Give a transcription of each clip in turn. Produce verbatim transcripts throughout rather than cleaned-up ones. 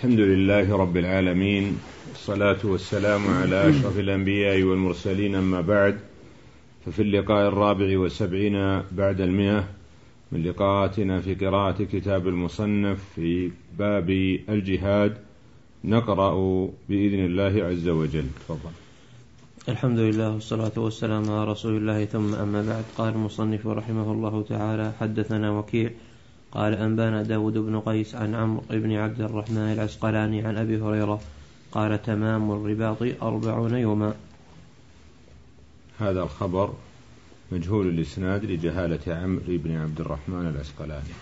الحمد لله رب العالمين، والصلاة والسلام على أشرف الأنبياء والمرسلين، أما بعد، ففي اللقاء الرابع والسبعين بعد المئة من لقاءاتنا في قراءة كتاب المصنف في باب الجهاد نقرأ بإذن الله عز وجل. تفضل. الحمد لله والصلاة والسلام على رسول الله، ثم أما بعد. قال المصنف رحمه الله تعالى: حدثنا وكيع قال أنبانا داود بن قيس عن عمرو بن عبد الرحمن العسقلاني عن أبي هريرة قال: تمام الرباط أربعون يوما. هذا الخبر مجهول الإسناد لجهالة عمرو بن عبد الرحمن العسقلاني.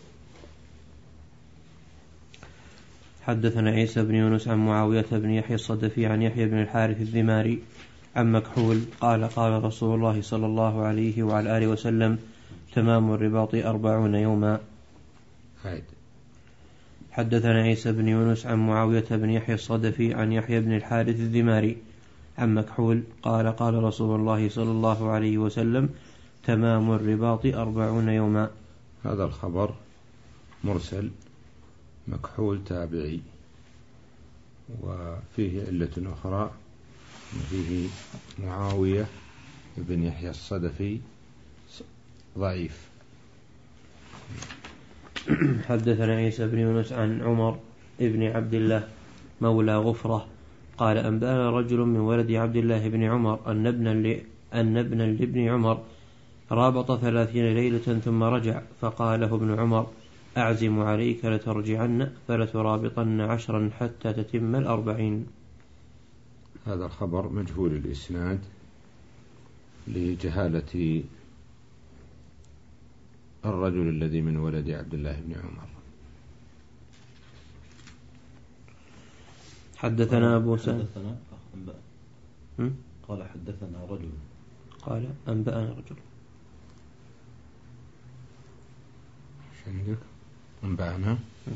حدثنا عيسى بن يونس عن معاوية بن يحيى الصدفي عن يحيى بن الحارث الذماري عن مكحول قال: قال رسول الله صلى الله عليه وعلى آله وسلم: تمام الرباط أربعون يوما. هيد. حدثنا عيسى بن يونس عن معاوية بن يحيى الصدفي عن يحيى بن الحارث الذماري عن مكحول قال: قال رسول الله صلى الله عليه وسلم: تمام الرباط أربعون يوما. هذا الخبر مرسل، مكحول تابعي، وفيه علة أخرى، فيه معاوية بن يحيى الصدفي ضعيف. حدثنا عيسى بن يونس عن عمر بن عبد الله مولى غفرة قال: أنبأنا رجل من ولد عبد الله بن عمر أن ابنا أن ابنا لابن عمر رابط ثلاثين ليلة ثم رجع، فقال له ابن عمر: أعزم عليك لترجعن فلترابطن عشرا حتى تتم الأربعين. هذا الخبر مجهول الإسناد لجهالة الرجل الذي من ولد عبد الله بن عمر. حدثنا أبو سعيد قال: حدثنا رجل قال: أنبأنا رجل. عندك أنبأنا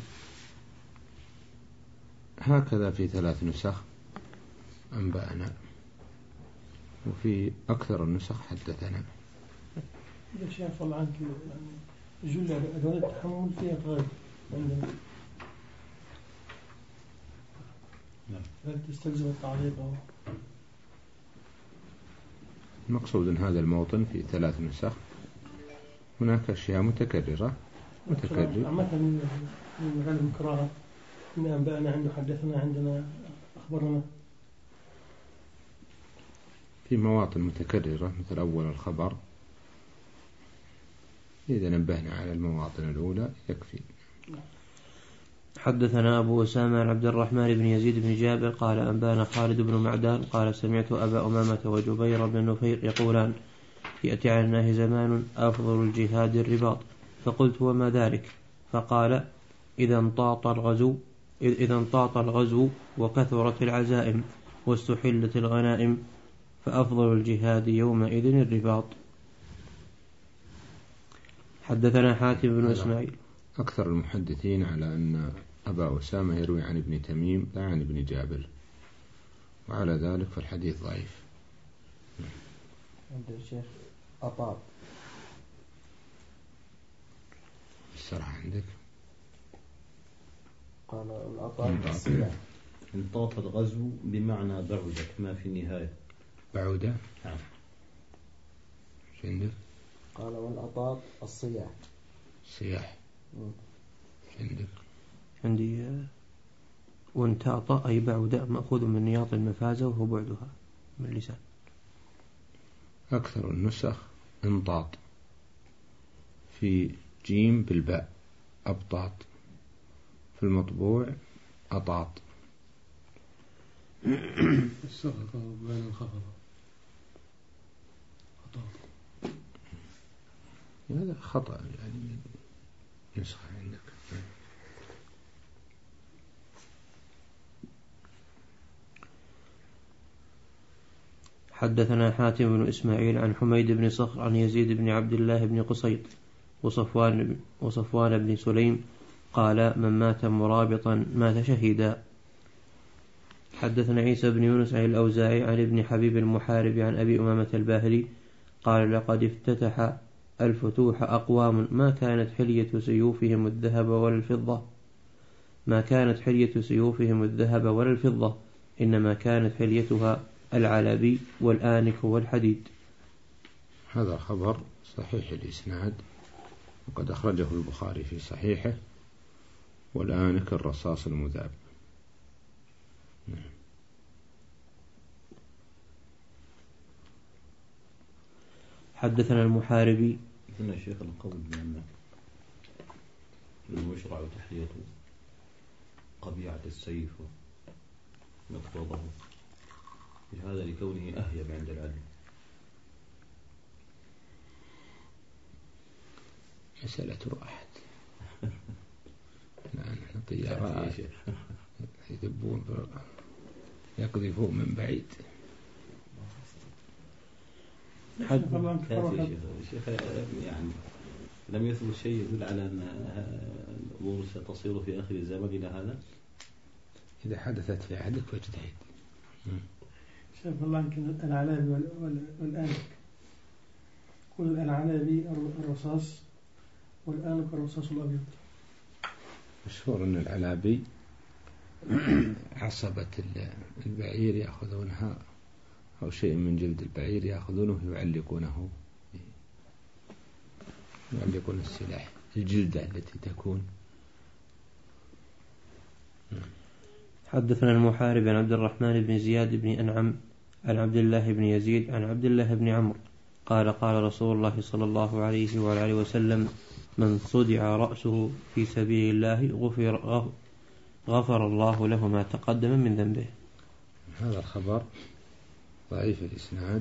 هكذا في ثلاث نسخ أنبأنا، وفي أكثر النسخ حدثنا. يا شيخ الله عنك، جل أدوات التحمل فيها غير عندنا، هل تستلزم التعليق؟ المقصود أن هذا الموطن في ثلاث نسخ، هناك أشياء متكررة متكررة مثلا من غير القراءة، إن أنبأنا عنده حدثنا، عندنا أخبرنا، في مواطن متكررة مثل أول الخبر. إذا نبهنا على المواطن الأولى يكفي. حدثنا أبو أسامة عن عبد الرحمن بن يزيد بن جابر قال: أنبانا خالد بن معدان قال: سمعت أبا أمامة وجبير بن نفير يقولان: يأتي على الناس زمان أفضل الجهاد الرباط. فقلت: وما ذلك؟ فقال: إذا انطاط الغزو إذا انطاط الغزو وكثرت العزائم واستحلت الغنائم فأفضل الجهاد يومئذ الرباط. حدثنا حاتم بن إسماعيل. أكثر المحدثين على أن أبا أسامة يروي عن ابن تميم لا عن ابن جابر، وعلى ذلك فالحديث ضعيف. عند الشيخ أطاب السرعة عندك قال: الأطاب الصياح. انطاط الغزو بمعنى بعد كما في النهاية. بعودة. نعم. شو عندك؟ قال: والأطاب الصياح. الصياح. شو عندك؟ عندي وانتاط أي بعودة، مأخوذ من نياط المفازة وهو بعدها من اللسان. أكثر النسخ انطاط في جيم بالباء، أبطاط، في المطبوع أطاط. السقط بين الخفض هذا خطأ يعني نسخة عندك. حدثنا حاتم بن إسماعيل عن حميد بن صخر عن يزيد بن عبد الله بن قصيط وصفوان, وصفوان بن سليم قال: من مات مرابطا مات شهيدا. حدثنا عيسى بن يونس عن الأوزاعي عن ابن حبيب المحارب عن أبي أمامة الباهلي قال: لقد افتتح الفتوح أقوام ما كانت حلية سيوفهم الذهب ولا الفضة، ما كانت حلية سيوفهم الذهب ولا الفضة، إنما كانت حليتها العلبي والآنك والحديد. هذا خبر صحيح الإسناد، وقد أخرجه البخاري في صحيحه، والآنك الرصاص المذاب. حدثنا المحاربي. هنا شيخ القول بأن يشرع تحلية قبيعة السيف مقتضاه بهذا لكونه أهيب عند العلم. مسألة راحت. الآن طيارات يدبون يقذفون من بعيد. حد شيخ يعني لم يثبت شيء يدل على أن الأمور ستصير في آخر الزمان إلى هذا. إذا حدثت في عهدك فاجتهد. شاف الله يمكن العلابي والآنك. كل العلابي الرصاص والآنك الرصاص الأبيض. مشهور أن العلابي عصبة البعير يأخذونها أو شيء من جلد البعير يأخذونه يعلقونه يعلقون السلاح الجلدة التي تكون. حدثنا المحارب عن عبد الرحمن بن زياد بن أنعم عن عبد الله بن يزيد عن عبد الله بن عمرو قال قال رسول الله صلى الله عليه وآله وسلم من صدع رأسه في سبيل الله غفر, غفر الله له ما تقدم من ذنبه. هذا الخبر ضعيف الإسناد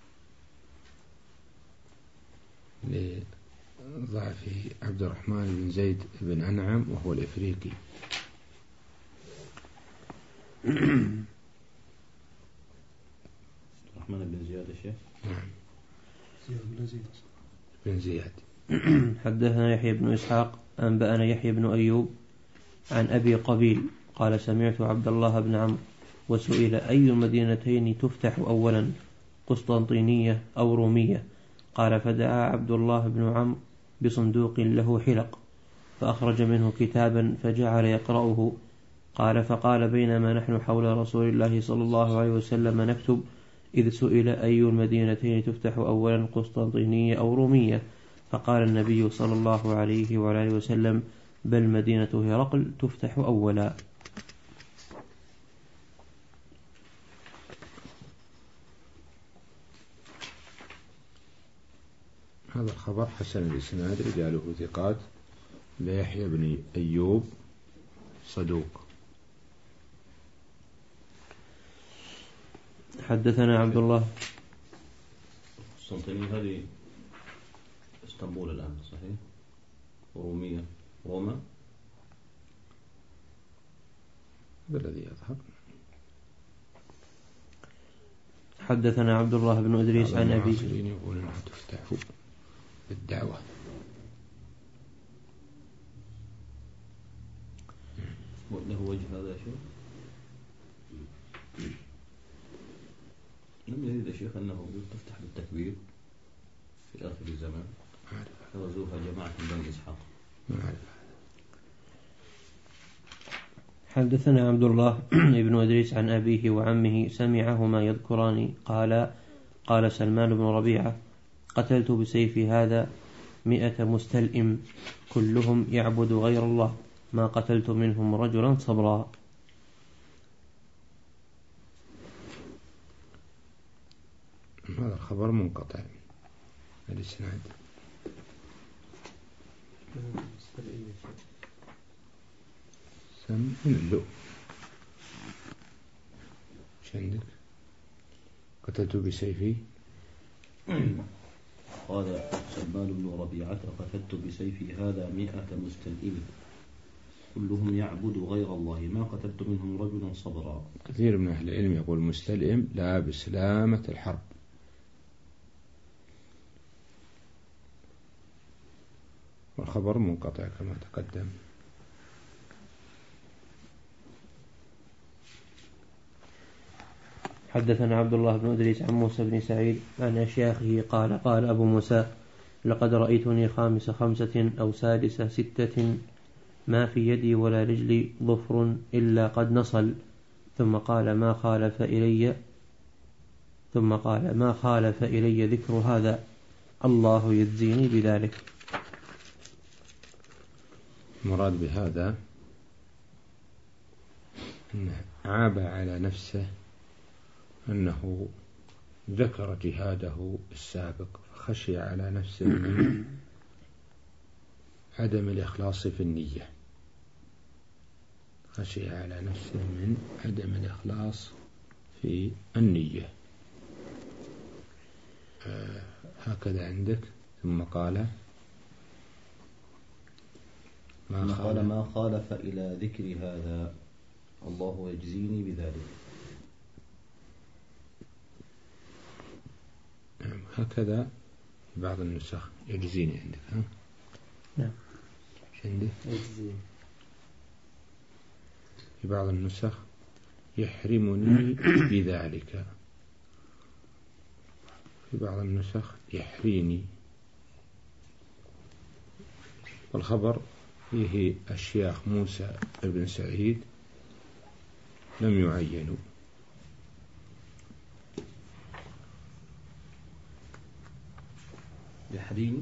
لضعف عبد الرحمن بن زيد بن أنعم وهو الإفريقي. الرحمن بن زياد الشيخ. نعم. زياد بن زياد بن زياد. حدثنا يحيى بن إسحاق أنبأنا يحيى بن أيوب عن أبي قبيل قال سمعت عبد الله بن عمرو وسئل أي المدينتين تفتح أولا قسطنطينية أو رومية، قال فدعا عبد الله بن عمرو بصندوق له حلق فأخرج منه كتابا فجعل يقرأه. قال فقال بينما نحن حول رسول الله صلى الله عليه وسلم نكتب إذ سئل أي المدينتين تفتح أولا قسطنطينية أو رومية، فقال النبي صلى الله عليه وآله وسلم بل مدينة هرقل تفتح أولا. هذا الخبر حسن الإسناد رجاله ثقات ليحيى بن أيوب صدوق. حدثنا عبد الله. قسطنطينية هذه اسطنبول الآن صحيح؟ ورومية روما هذا الذي يظهر. حدثنا عبد الله بن إدريس عن أبي يقول أنها تفتح بالدعوة. له وجه هذا شيء؟ لم يريد الشيخ أنه تفتح بالتكبير في آخر الزمان غزوها جماعة من بني إسحاق. حدثنا عبد الله بن إدريس عن أبيه وعمه سمعهما يذكران قال قال سلمان بن ربيعة قتلت بسيفي هذا مئة مستلئم كلهم يعبد غير الله ما قتلت منهم رجلا صبرا. هذا الخبر منقطع الإسناد. سم من اللؤ ايش عندك؟ قتلت بسيفي. قال سلمان بن ربيعة قتلت بسيفي هذا مئة مستلئم كلهم يعبد غير الله ما قتلت منهم رجلا صبرا. كثير من أهل العلم يقول مستلئم لا بسلامة الحرب. والخبر منقطع كما تقدم. حدثنا عبد الله بن إدريس عن موسى بن سعيد عن أشياخه قال قال أبو موسى لقد رأيتني خامس خمسة أو سادس ستة ما في يدي ولا رجلي ظفر إلا قد نصل. ثم قال ما خالف إلي ثم قال ما خالف إلي ذكر هذا، الله يجزيني بذلك. المراد بهذا أنه عاب على نفسه أنه ذكر جهاده السابق، فخشي على نفسه من عدم الإخلاص في النية، خشي على نفسه من عدم الإخلاص في النية. آه هكذا عندك. ثم قال ما قال ما خالف إلى ذكر هذا، الله يجزيني بذلك. نعم هكذا بعض النسخ يجزيني عندك. ها؟ نعم عندك يجزيني. في بعض النسخ يحرمني بذلك، في بعض النسخ يحريني. والخبر فيه الشيخ موسى بن سعيد لم يعينوا. يحريني.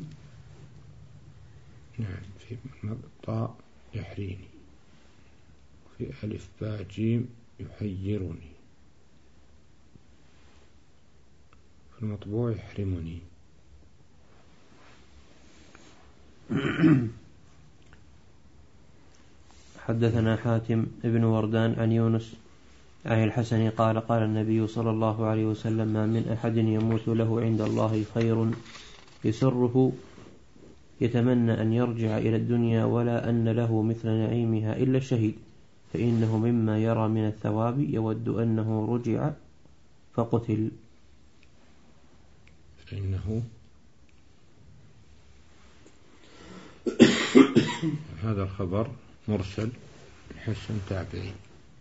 نعم في طاء يحريني، في ألف باء جيم يحيرني، في المطبوع يحرمني. حدثنا حاتم ابن وردان عن يونس عن الحسن قال قال النبي صلى الله عليه وسلم ما من أحد يموت له عند الله خير يسره يتمنى أن يرجع إلى الدنيا ولا أن له مثل نعيمها إلا الشهيد، فإنه مما يرى من الثواب يود أنه رجع فقتل. فإنه هذا الخبر مرسل الحسن تابعي.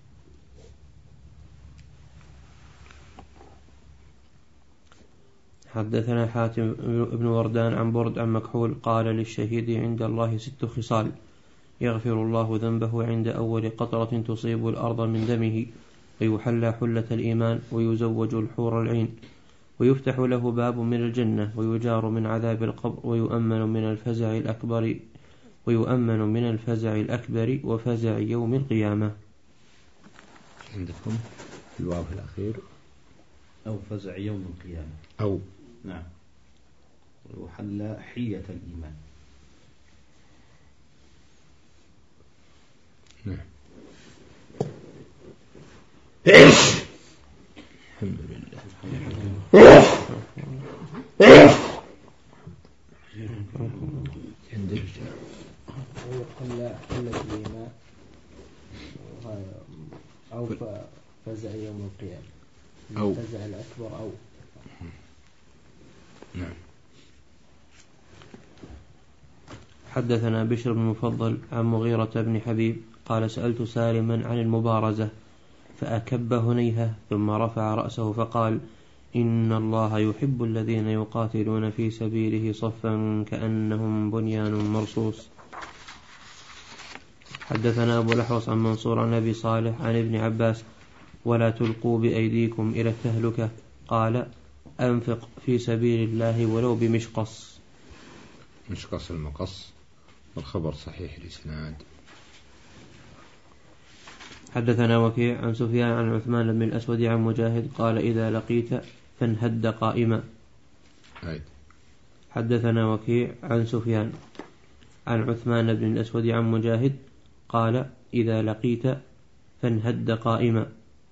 حدثنا حاتم بن وردان عن برد عن مكحول قال للشهيد عند الله ست خصال: يغفر الله ذنبه عند أول قطرة تصيب الأرض من دمه، ويحلى حلة الإيمان، ويزوج الحور العين، ويفتح له باب من الجنة، ويجار من عذاب القبر، ويؤمن من الفزع الأكبر ويؤمن من الفزع الأكبر وفزع يوم القيامة. عندكم في الواو الأخير أو فزع يوم القيامة أو نعم، ويحلى حية الإيمان. نعم الحمد لله. عندك ويحلى حلة الإيمان أو فزع يوم القيامة أو الفزع الأكبر أو نعم. حدثنا بشر بن مفضل عن مغيرة بن حبيب قال سألت سالما عن المبارزة فأكب هنيهة ثم رفع رأسه فقال: إن الله يحب الذين يقاتلون في سبيله صفا كأنهم بنيان مرصوص. حدثنا أبو الأحوص عن منصور عن أبي صالح عن ابن عباس: ولا تلقوا بأيديكم إلى التهلكة. قال: أنفق في سبيل الله ولو بمشقص. مشقص المقص. والخبر صحيح الإسناد. حدثنا وكيع عن سفيان عن عثمان بن الأسود عن مجاهد قال: إذا لقيت فانهد قائما. أي. حدثنا وكيع عن سفيان عن عثمان بن الأسود عن مجاهد قال: إذا لقيت فانهد قائما،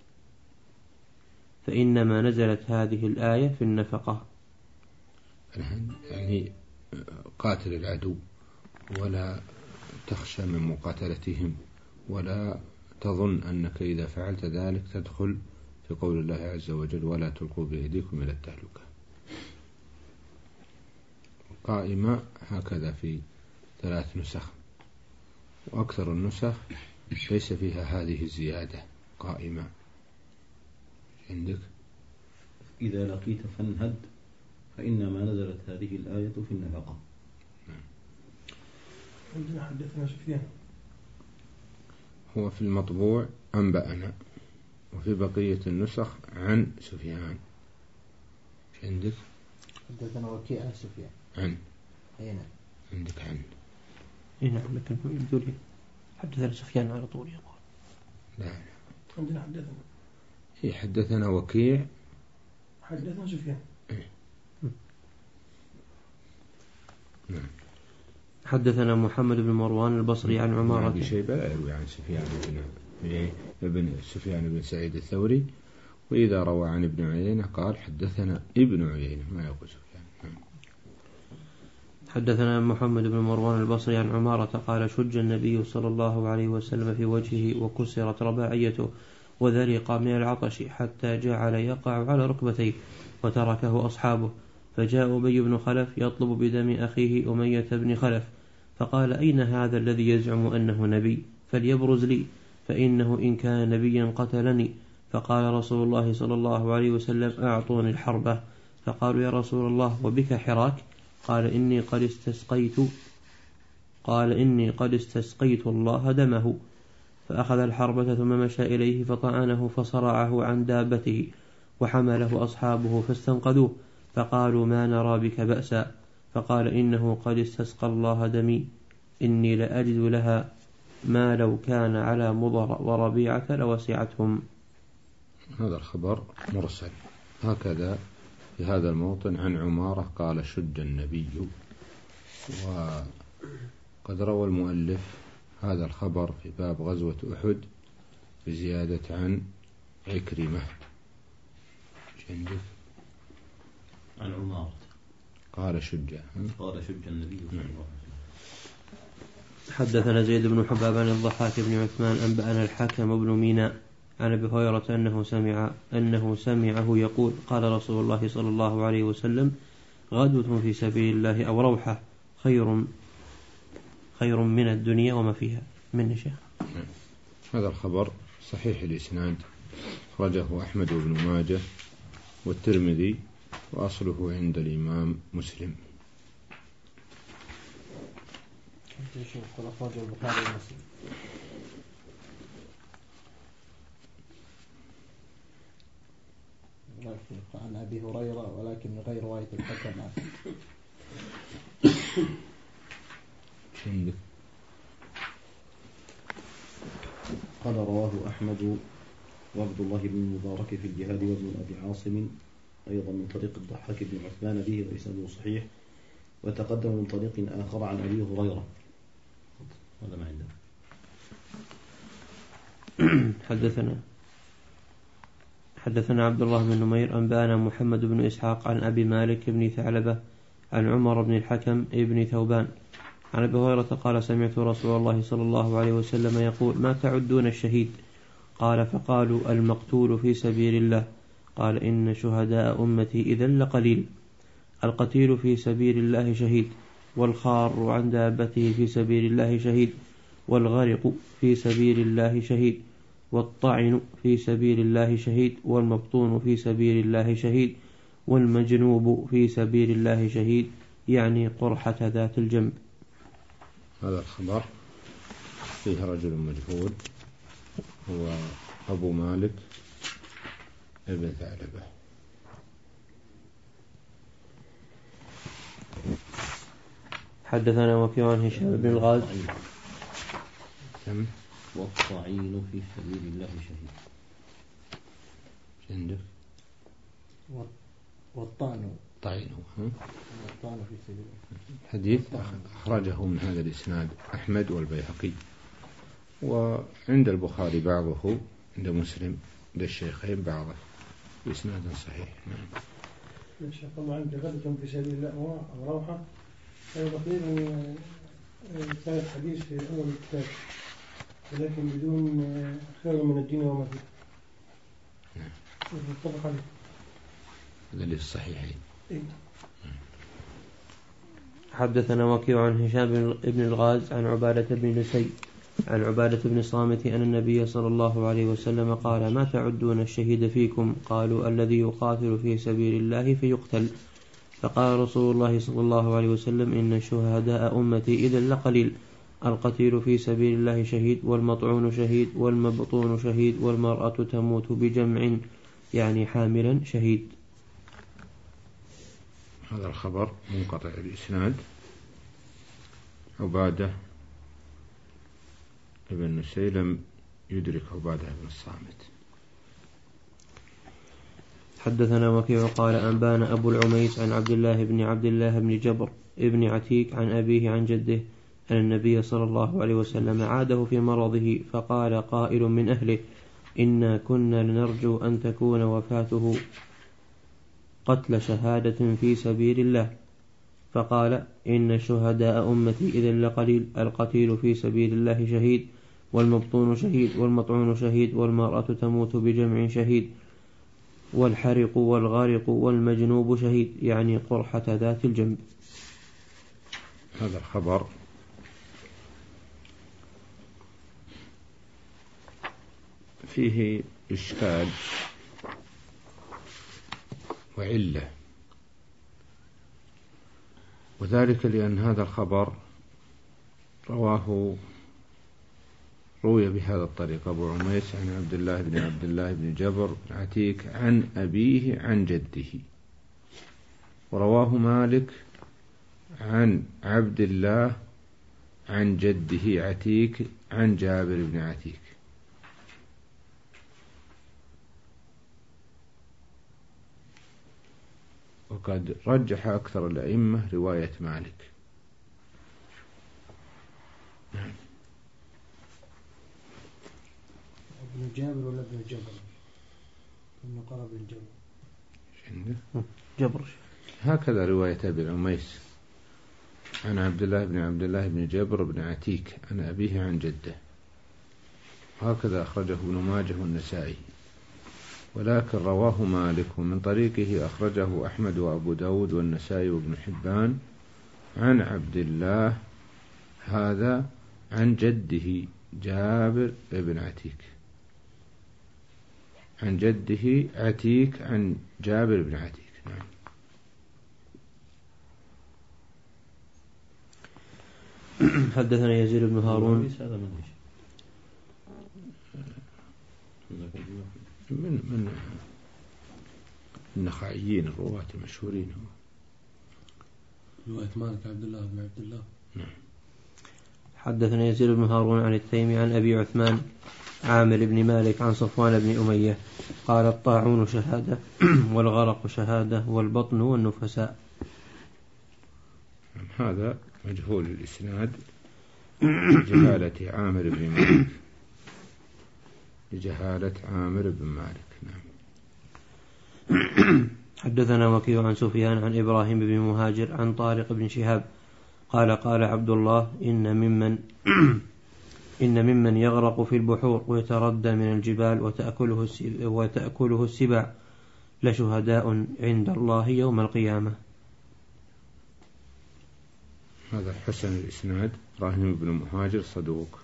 فإنما نزلت هذه الآية في النفقة. يعني قاتل العدو ولا تخشى من مقاتلتهم، ولا تظن أنك إذا فعلت ذلك تدخل في قول الله عز وجل: ولا تلقوا بأيديكم إلى التهلكة. قائمة هكذا في ثلاث نسخ، وأكثر النسخ ليس فيها هذه الزيادة قائمة. عندك إذا لقيت فانهد فإنما نزلت هذه الآية في النفقة. عندنا حدثنا سفيان هو في المطبوع أنبأنا، وفي بقية النسخ عن سفيان. مش عندك؟ حدثنا وكيع عن سفيان. عن هنا عندك عن إيه نعم، لكن يبدو لي حدثنا سفيان على طول يقول. لا لا عندنا حدثنا هي حدثنا وكيع حدثنا سفيان. نعم. حدثنا محمد بن مروان البصري عن عمارة أبي شيبة لا يروي عن سفيان بن ابن سفيان بن سعيد الثوري، وإذا روى عن ابن عيينة قال حدثنا ابن عيينة ما يقول سفيان. نعم. حدثنا محمد بن مروان البصري عن عمارة قال شج النبي صلى الله عليه وسلم في وجهه وكسرت رباعيته وذرق من العطش حتى جعل يقع على ركبتيه وتركه أصحابه، فجاء أبي بن خلف يطلب بدم أخيه أمية بن خلف، فقال أين هذا الذي يزعم أنه نبي؟ فليبرز لي، فإنه إن كان نبيا قتلني. فقال رسول الله صلى الله عليه وسلم أعطوني الحربة. فقالوا يا رسول الله وبك حراك؟ قال إني قد استسقيت قال إني قد استسقيت الله دمه. فأخذ الحربة ثم مشى إليه فطعنه فصرعه عن دابته، وحمله أصحابه فاستنقذوه، فقالوا ما نرى بك بأسا. فقال إنه قد استسقى الله دمي، إني لأجد لها ما لو كان على مضر وربيعة لوسعتهم. هذا الخبر مرسل هكذا في هذا الموطن عن عمارة قال شج النبي، وقد روى المؤلف هذا الخبر في باب غزوة أحد بزيادة عن عكرمة. عن عمارة قال شج قال شج النبي صلى الله عليه وسلم. حدثنا زيد بن حباب عن الضحاك بن عثمان أنبأنا الحكم بن ميناء عن أبي هريرة أنه سمع أنه سمعه يقول قال رسول الله صلى الله عليه وسلم غدوة في سبيل الله أو روحة خير خير من الدنيا وما فيها. من شيخ هذا الخبر صحيح الإسناد، أخرجه أحمد بن ماجه والترمذي، وأصله عند الإمام مسلم. أخرجه البخاري ومسلم. عن أبي هريرة ولكن من غير رواية الحكم. قال رواه أحمد وعبد الله بن المبارك في الجهاد وابن أبي عاصم أيضا من طريق الضحاك بن عثمان به وإسناده صحيح، وتقدم من طريق آخر عن أبي هريرة. هذا ما عندنا. حدثنا حدثنا عبد الله بن نمير أنبأنا محمد بن إسحاق عن أبي مالك بن ثعلبة عن عمر بن الحكم ابن ثوبان عن أبي هريرة قال سمعت رسول الله صلى الله عليه وسلم يقول ما تعدون الشهيد؟ قال فقالوا المقتول في سبيل الله. قال إن شهداء أمتي إذا لقليل. القتيل في سبيل الله شهيد، والخار عن دابته في سبيل الله شهيد، والغرق في سبيل الله شهيد، والطعن في سبيل الله شهيد، والمبطون في سبيل الله شهيد، والمجنوب في سبيل الله شهيد، يعني قرحة ذات الجنب. هذا الخبر فيه رجل مجهول هو أبو مالك ابن ثعلبة. حدثنا وكيع عن هشام بن الغاز والطعين في سبيل الله شهيد. عندك والطعن طعين والطعن في سبيل الله حديث أخرجه من هذا الإسناد أحمد والبيهقي، وعند البخاري بعضه، عند مسلم عند الشيخين بعضه بإسناد صحيح. نعم. الشيخ الله عندك غدوة في سبيل الله أو روحة أيضا تقريبا كان الحديث في أول الكتاب، ولكن بدون خير من الدين وما فيه. نعم. متفق عليه. هذا اللي الصحيحين. إيه. حدثنا وكيع عن هشام بن الغاز عن عبادة بن نسي عن عبادة بن صامت أن النبي صلى الله عليه وسلم قال ما تعدون الشهيد فيكم؟ قالوا الذي يقاتل في سبيل الله فيقتل. فقال رسول الله صلى الله عليه وسلم إن شهداء أمتي إذا لقليل. القتيل في سبيل الله شهيد، والمطعون شهيد، والمبطون شهيد، والمرأة تموت بجمع يعني حاملا شهيد. هذا الخبر منقطع الإسناد. عبادة ابن نسيلم يدرك عبادة بن الصامت. حدثنا وكيع قال أنبانا أبو العميس عن عبد الله بن عبد الله بن جبر ابن عتيك عن أبيه عن جده أن النبي صلى الله عليه وسلم عاده في مرضه، فقال قائل من أهله إنا كنا لنرجو أن تكون وفاته قتل شهادة في سبيل الله، فقال إن شهداء أمتي إذا لقليل، القتيل في سبيل الله شهيد، والمبطون شهيد، والمطعون شهيد، والمرأة تموت بجمع شهيد، والحرق والغارق والمجنوب شهيد، يعني قرحة ذات الجنب. هذا الخبر فيه إشكال وعلة، وذلك لأن هذا الخبر رواه روي بهذا الطريق أبو عميس عن عبد الله بن عبد الله بن جبر بن عتيك عن أبيه عن جده، ورواه مالك عن عبد الله عن جده عتيك عن جابر بن عتيك. وقد رجح أكثر الأئمة رواية مالك. نعم. ابن جابر ولا ابن جبر؟ ابن قال ابن جبر. جبر. هكذا رواية أبي العميس عن عبد الله بن عبد الله بن جبر بن عتيك عن أبيه عن جده، هكذا أخرجه ابن ماجه والنسائي، ولكن رواه مالك ومن طريقه أخرجه أحمد وأبو داود والنسائي وابن حبان عن عبد الله هذا عن جده جابر بن عتيك عن جده عتيك عن جابر بن عتيك. نعم. حدثنا يزيد بن هارون من من النخعيين الرواة المشهورين. رواية مالك عبد الله بن عبد الله. نعم. حدثنا يزيد بن هارون عن التيمي عن أبي عثمان عامر بن مالك عن صفوان بن أمية قال الطاعون شهادة والغرق شهادة والبطن والنفساء. هذا مجهول الإسناد لجهالة عامر بن مالك لجهالة عامر بن مالك. نعم. حدثنا وكيع عن سفيان عن إبراهيم بن مهاجر عن طارق بن شهاب قال قال عبد الله إن ممن إن ممن يغرق في البحور ويتردى من الجبال وتأكله وتأكله السباع لشهداء عند الله يوم القيامة. هذا حسن الإسناد. إبراهيم بن مهاجر صدوق.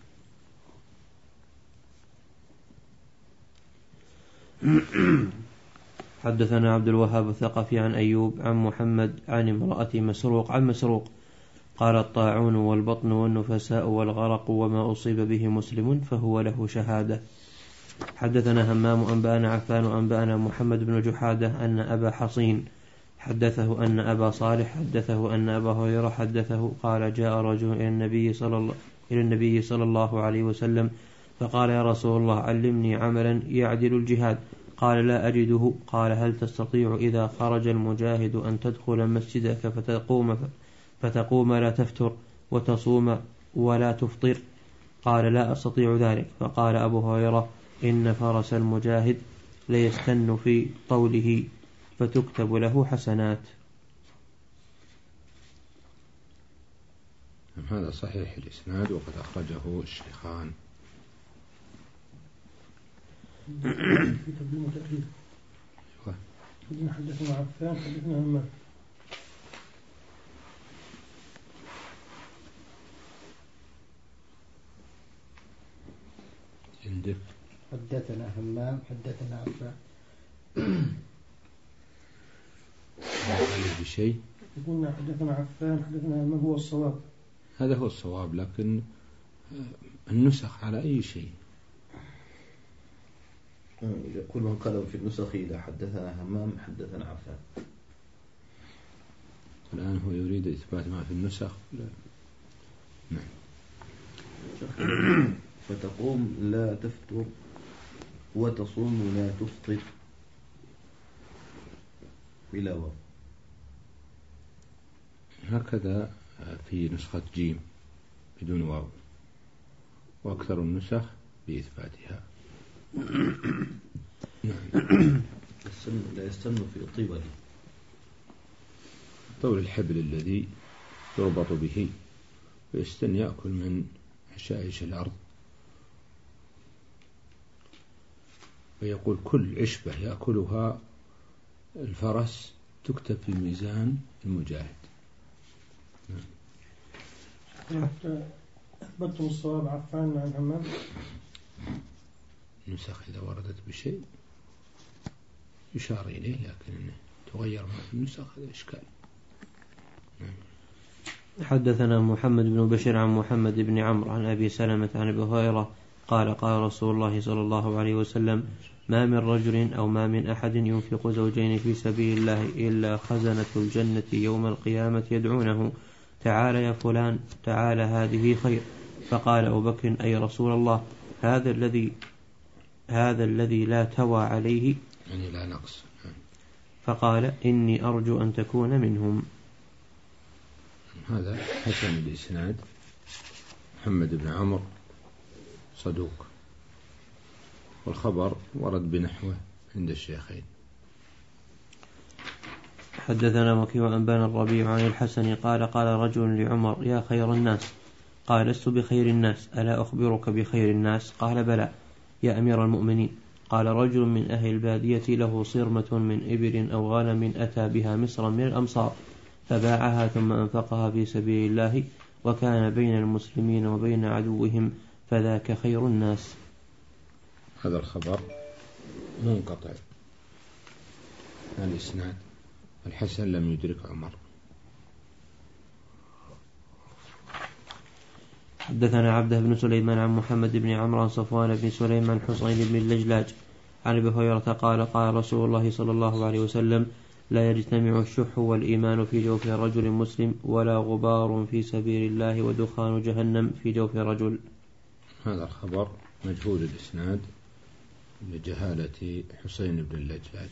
حدثنا عبد الوهاب الثقفي عن أيوب عن محمد عن امرأة مسروق عن مسروق قال الطاعون والبطن والنفساء والغرق وما أصيب به مسلم فهو له شهادة. حدثنا همام أنبأنا عفان أنبأنا محمد بن جحادة أن أبا حصين حدثه أن أبا صالح حدثه أن أبا هريرة حدثه قال جاء رجل إلى النبي صلى الله إلى النبي صلى الله عليه وسلم فقال يا رسول الله علمني عملا يعدل الجهاد. قال لا أجده. قال هل تستطيع إذا خرج المجاهد أن تدخل مسجدك فتقوم فتقوم لا تفتر وتصوم ولا تفطر؟ قال لا أستطيع ذلك. فقال أبو هريرة إن فرس المجاهد ليستن في طوله فتكتب له حسنات. هذا صحيح الإسناد وقد أخرجه الشيخان. في تقديم وتأخير. حدثنا حدثنا عفان حدثنا همام. عندك حدثنا همام حدثنا عفان. عليه بشيء. قلنا حدثنا عفان حدثنا همام هو الصواب. هذا هو الصواب، لكن النسخ على أي شيء. كل من قال في النسخ إذا حدثنا همام حدثنا عفان. الآن هو يريد إثبات ما في النسخ. لا. نعم. فتقوم لا تفطر وتصوم لا تفطر بلا واو. هكذا في نسخة جيم بدون واو، وأكثر النسخ بإثباتها. نعم. لا يستن في طيبة طول الحبل الذي يربط به، ويستن يأكل من حشائش الأرض، ويقول كل عشبة يأكلها الفرس تكتب في ميزان المجاهد. أثبتتم الصواب عفان عن همام. نسخ إذا وردت بشيء يشار إليه، لكن تغير ما في النسخ هذا إشكال. حدثنا محمد بن بشير عن محمد بن عمرو عن أبي سلمة عن أبي هريرة قال قال رسول الله صلى الله عليه وسلم: ما من رجل أو ما من أحد ينفق زوجين في سبيل الله إلا خزنة الجنة يوم القيامة يدعونه: تعال يا فلان، تعال هذه خير. فقال أبو بكر: أي رسول الله، هذا الذي هذا الذي لا توى عليه، يعني لا نقص. فقال: إني أرجو أن تكون منهم. هذا حسن الإسناد. محمد بن عمرو صدوق، والخبر ورد بنحوه عند الشيخين. حدثنا وكيع أنبانا الربيع عن الحسن قال قال رجل لعمر: يا خير الناس. قال: لست بخير الناس، ألا أخبرك بخير الناس؟ قال: بلى يا أمير المؤمنين. قال: رجل من أهل البادية له صرمة من إبل أو غنم أتى بها مصرا من الأمصار، فباعها ثم أنفقها في سبيل الله، وكان بين المسلمين وبين عدوهم، فذاك خير الناس. هذا الخبر منقطع الإسناد. الحسن لم يدرك عمر. حدثنا عبده بن سليمان عن محمد بن عمرو عن صفوان بن سليمان حسين بن اللجلاج عن أبي هريرة قال قال رسول الله صلى الله عليه وسلم: لا يجتمع الشح والإيمان في جوف رجل مسلم، ولا غبار في سبيل الله ودخان جهنم في جوف رجل. هذا الخبر مجهول الإسناد لجهالة حسين بن اللجلاج.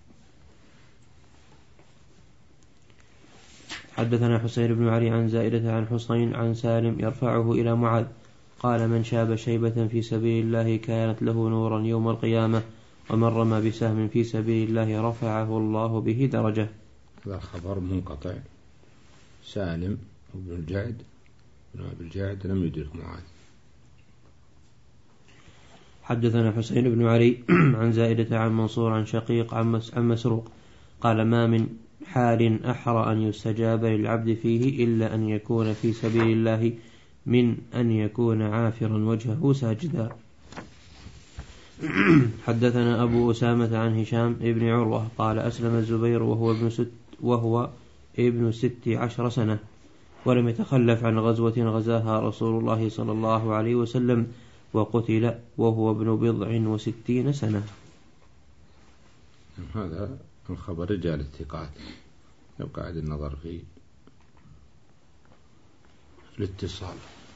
حدثنا حسين بن علي عن زائدة عن حسين عن سالم يرفعه إلى معاذ قال: من شاب شيبة في سبيل الله كانت له نورا يوم القيامة، ومن رمى بسهم في سبيل الله رفعه الله به درجة. هذا الخبر منقطع. سالم بن الجعد بن أبي الجعد لم يدرك معاذ. حدثنا حسين بن علي عن زائدة عن منصور عن شقيق عن مسروق قال: ما من حال أحرى أن يستجاب للعبد فيه إلا أن يكون في سبيل الله من أن يكون عافرا وجهه ساجدا. حدثنا أبو أسامة عن هشام ابن عروة قال: أسلم الزبير وهو ابن ست, وهو ابن ست عشر سنة، ولم يتخلف عن غزوة غزاها رسول الله صلى الله عليه وسلم، وقتل وهو ابن بضع وستين سنة. هذا الخبر رجال الثقات، يبقى عاد النظر في الاتصال.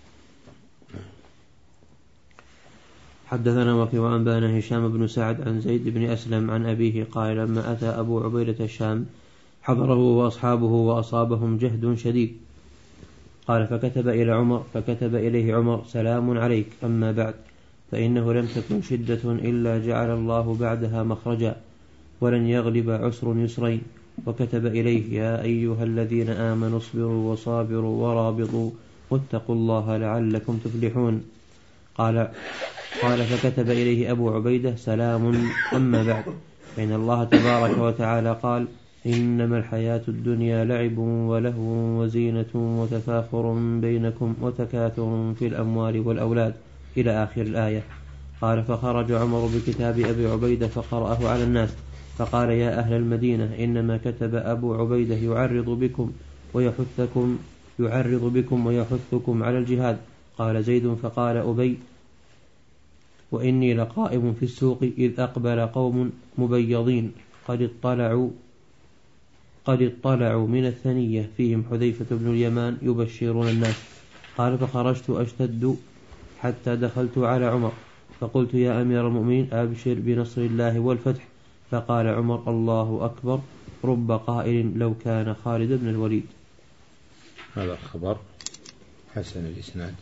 حدثنا وكيع أنبانا هشام بن سعد عن زيد بن أسلم عن أبيه قال: لما أتى أبو عبيدة الشام حضره وأصحابه وأصابهم جهد شديد. قال: فكتب إلى عمر فكتب إليه عمر: سلام عليك، أما بعد، فإنه لم تكن شدة إلا جعل الله بعدها مخرجا، ولن يغلب عسر يسرين. وكتب إليه: يا أيها الذين آمنوا اصبروا وصابروا ورابطوا واتقوا الله لعلكم تفلحون. قال قال فكتب إليه أبو عبيدة: سلام، أما بعد، فإن الله تبارك وتعالى قال: إنما الحياة الدنيا لعب ولهو وزينة وتفاخر بينكم وتكاثر في الأموال والأولاد، إلى آخر الآية. قال: فخرج عمر بكتاب أبي عبيدة فقرأه على الناس، فقال: يا أهل المدينة، إنما كتب أبو عبيدة يعرض بكم ويحثكم يعرض بكم ويحثكم على الجهاد. قال زيد فقال أبي وإني لقائم في السوق إذ أقبل قوم مبيضين قد اطلعوا قد اطلعوا من الثنية فيهم حذيفة بن اليمان يبشرون الناس. قال فخرجت أشتد حتى دخلت على عمر فقلت يا أمير المؤمنين أبشر بنصر الله والفتح. فقال عمر الله أكبر رب قائل لو كان خالد بن الوليد. هذا الخبر حسن الإسناد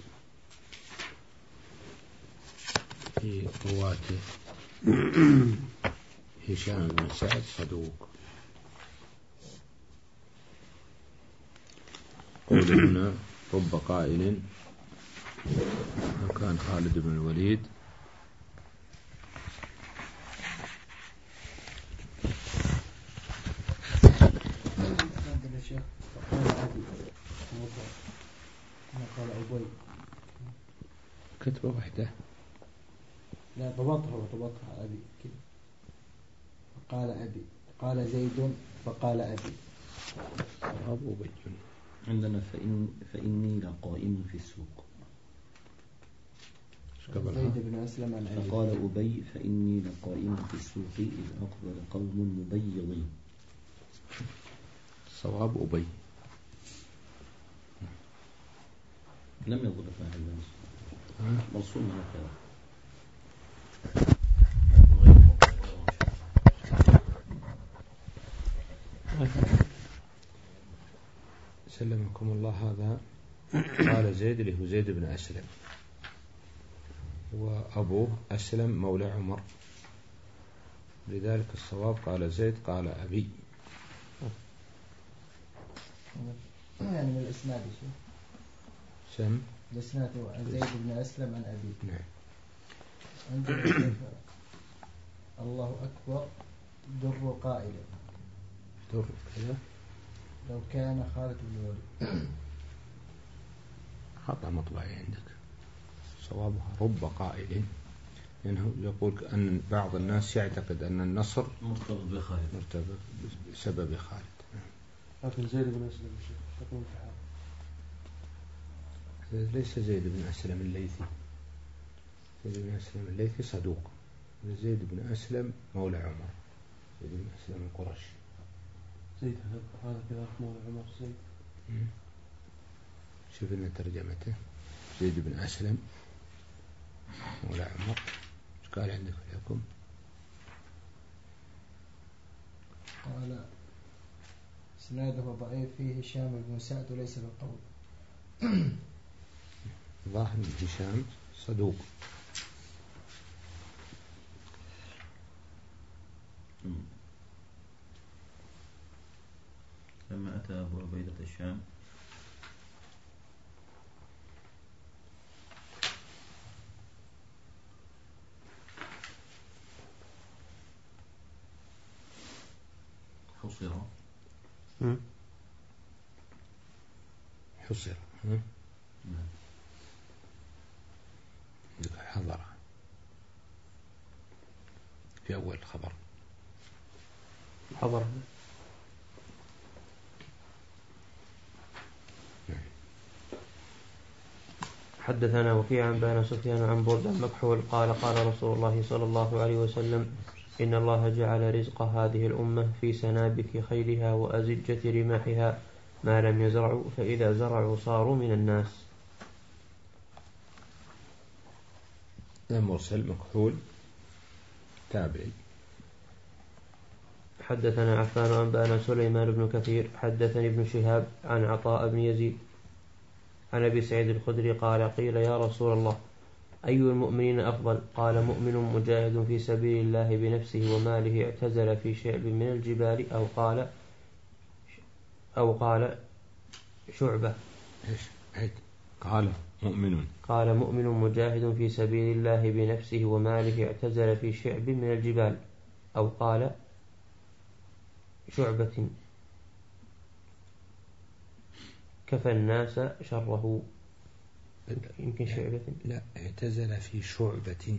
في رواته هشام بن سعد صدوق. قول هنا رب قائل لو كان خالد بن الوليد كتبة واحدة. لا ضبطها وضبطها أبي كده. قال أبي قال زيد فقال أبي. أبو بي عندنا فإن فإني لقائم في السوق. زيد بن أسلم عن أبي. فقال أبي فإني لقائم في السوق إذ أقبل قوم مبيضين. صواب أبي. لم يضرب هذا موصول هكذا. سلمكم الله. هذا قال زيد اللي هو زيد بن أسلم وأبوه أسلم مولى عمر، لذلك الصواب قال زيد قال أبي. يعني من الإسناد شيء سم الإسناد عن زيد بن أسلم عن أبي. نعم. عندنا الله أكبر در قائل در كذا لو كان خالد بن الوليد. خطأ مطبعي عندك، صوابها رب قائل، لأنه يقول أن بعض الناس يعتقد أن النصر مرتبط بخالد مرتبط بسبب خالد. لكن زيد بن أسلم يكون في حال. ليس زيد بن أسلم الليثي. زيد بن أسلم الليثي صدوق. زيد بن أسلم مولى عمر، زيد بن أسلم القرشي. زيد هذا كذا مولى عمر. زيد شوف لنا ترجمته. زيد بن أسلم مولى عمر. ايش قال عندك في الحكم؟ قال اسناده ضعيف فيه هشام بن سعد وليس بالقول. ظاهر هشام صدوق. لما أتى أبو عبيدة الشام حصر حصر حضر في أول الخبر حضر. حدثنا وكيع عن بان سفيان عن برد عن مكحول قال قال رسول الله صلى الله عليه وسلم إن الله جعل رزق هذه الأمة في سنابك خيلها وأزجة رماحها ما لم يزرعوا، فإذا زرعوا صاروا من الناس. مرسل مكحول تابعي. حدثنا عفان أنبانا سليمان بن كثير حدثني ابن شهاب عن عطاء بن يزيد عن أبي سعيد الخدري قال قيل يا رسول الله أي المؤمنين أفضل؟ قال مؤمن مجاهد في سبيل الله بنفسه وماله اعتزل في شعب من الجبال أو قال أو قال شعبة. إيش قال مؤمن قال مؤمن مجاهد في سبيل الله بنفسه وماله اعتزل في شعب من الجبال أو قال شعبة كفى الناس شره. يمكن شعبة. لا اعتزل في شعبة.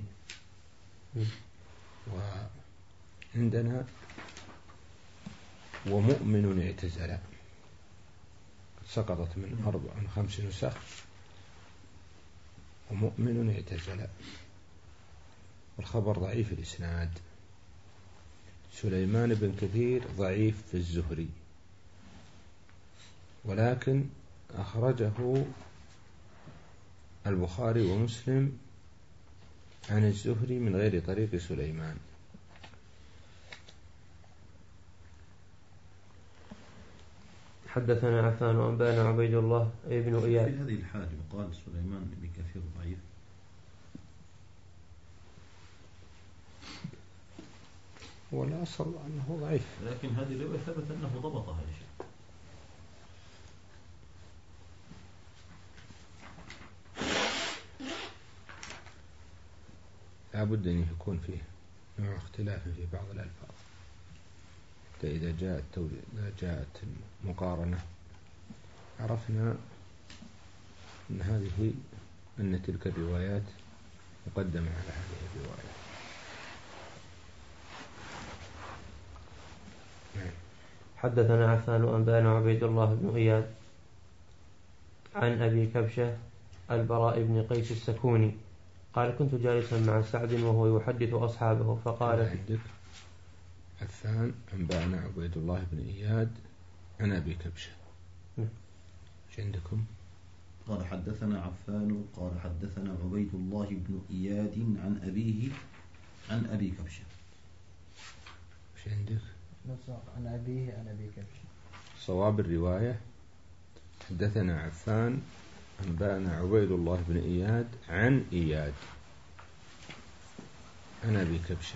وعندنا ومؤمن اعتزل سقطت من أربع من خمس نسخ، ومؤمن اعتزل. والخبر ضعيف الإسناد. سليمان بن كثير ضعيف في الزهري، ولكن أخرجه البخاري ومسلم عن الزهري من غير طريق سليمان. حدثنا عفان وأنبانا عبيد الله ابن إياد. في هذه الحالة يقال سليمان بن كثير ضعيف. والأصل أنه ضعيف، لكن هذه الرواية ثبت أنه ضبطها يا شيخ. لا بد أن يكون فيه نوع اختلاف في بعض الألفاظ. إذا جاءت إذا جاءت المقارنة عرفنا أن هذه أن تلك الروايات مقدمة على هذه الرواية. حدثنا عفان وأنبانا عبيد الله بن إياد عن أبي كبشة البراء بن قيس السكوني قال كنت جالسا مع سعد وهو يحدث أصحابه فقال عندك عفان أنبانا عبيد الله بن إياد عن أبي كبشة. ايش عندكم؟ قال حدثنا عفان قال حدثنا عبيد الله بن إياد عن أبيه عن أبي كبشة. ايش عندك؟ عن أبيه عن أبي كبشة. صواب الرواية حدثنا عفان أنبانا عبيد الله بن إياد عن إياد عن أبي كبشة.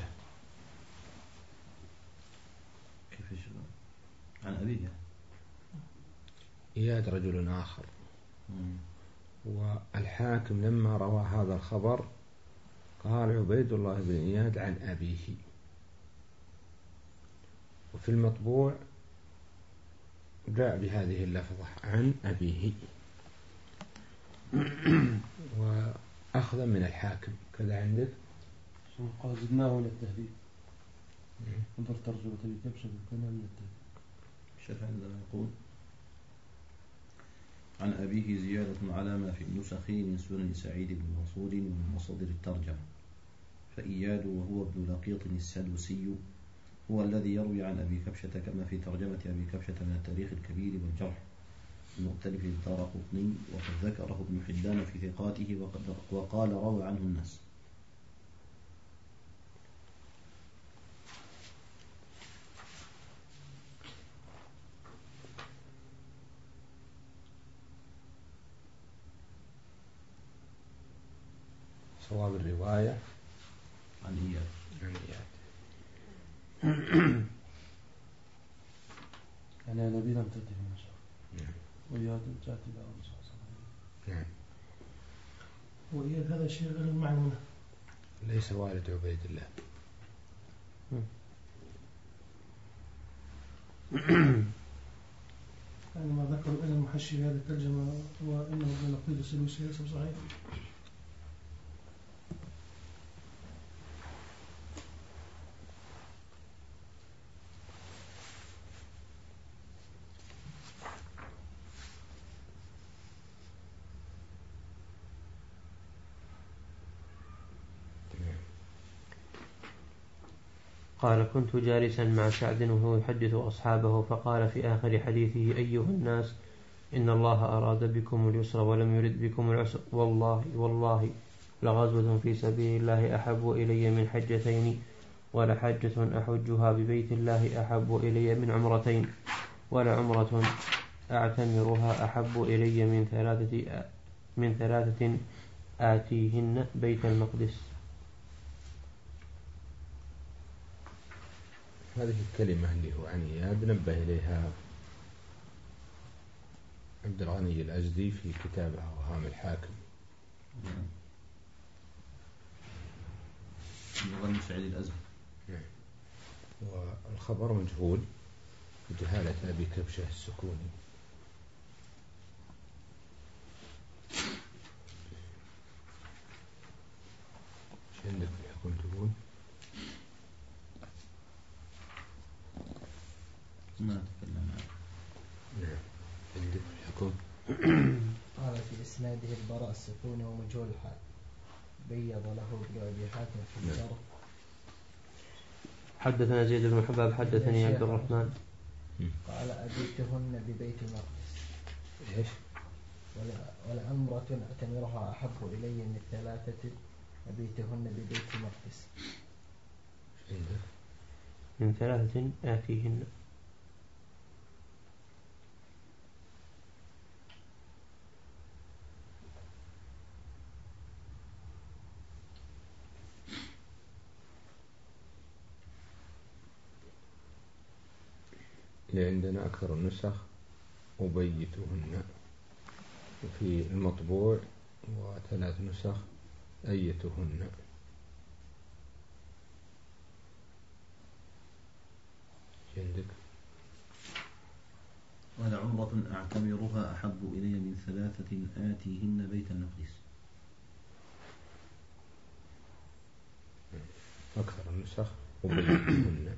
كيف عن أبيه؟ إياد رجل آخر. مم. والحاكم لما روى هذا الخبر قال عبيد الله بن إياد عن أبيه، وفي المطبوع جاء بهذه اللفظة عن أبيه وأخذا من الحاكم. كذا عندك؟ قال زدناه من التهذيب. انظر ترجمة أبي كبشة بالكلام من التهذيب. الشيخ عندنا يقول عن أبيه زيادة على ما في النسخ من سنن سعيد بن منصور ومن مصادر الترجمة. فإياد وهو ابن لقيط السدوسي هو الذي يروي عن أبي كبشة كما في ترجمة أبي كبشة من التاريخ الكبير والجرح المختلف للدارقطني، وقد ذكره ابن حبان في ثقاته وقد وقال روى عنه الناس. صواب الرواية عن إياد عن إياد. يعني النبي لم تأتي في مشاء. نعم. وإياد تأتي بعض الصحابة. نعم. وإياد هذا شيء غير المعنى. ليس والد عبيد الله. يعني ما ذكر أن المحشي هذه الترجمة هو إنه ابن لقيط السدوسي ليس صحيح. قال كنت جالسا مع سعد وهو يحدث أصحابه فقال في آخر حديثه أيها الناس إن الله أراد بكم اليسر ولم يرد بكم العسر، والله والله لغزوة في سبيل الله أحب إلي من حجتين، ولحجة أحجها ببيت الله أحب إلي من عمرتين، ولعمرة أعتمرها أحب إلي من ثلاثة من ثلاثة آتيهن بيت المقدس. هذه الكلمة اللي هو عن إياد نبه إليها عبد الغني الأزدي في كتابه أوهام الحاكم. غني سعيد الأزدي. والخبر مجهول بجهالة أبي كبشة السكوني. ايش عندك في الحكم تقول؟ ما تكلم عنه. نعم. عندك في الحكم قال في إسناده البراء السكون ومجهول الحال بيض له ابن أبي حاتم في الجرح. حدثنا زيد بن حباب حدثني عبد الرحمن قال أبيتهن ببيت المقدس إيش؟ ولأمرة أعتمرها أحب إلي من ثلاثة أبيتهن ببيت المقدس. من ثلاثة آتيهن. اللي عندنا أكثر النسخ أبيتهن، وفي المطبوع وثلاث نسخ أيتهن. عندك ولعمرة أعتمرها أحب إلي من ثلاثة آتيهن بيت المقدس. أكثر النسخ أبيتهن.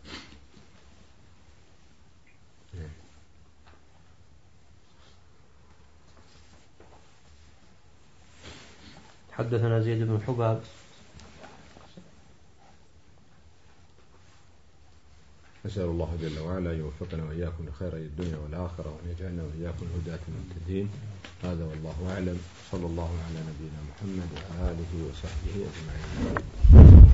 حدثنا زيد بن حباب نسأل الله جل وعلا يوفقنا وإياكم لخير الدنيا والآخرة، وأن يجعلنا وإياكم الهداة المهتدين. هذا والله أعلم. صلى الله على نبينا محمد وآله وصحبه أجمعين.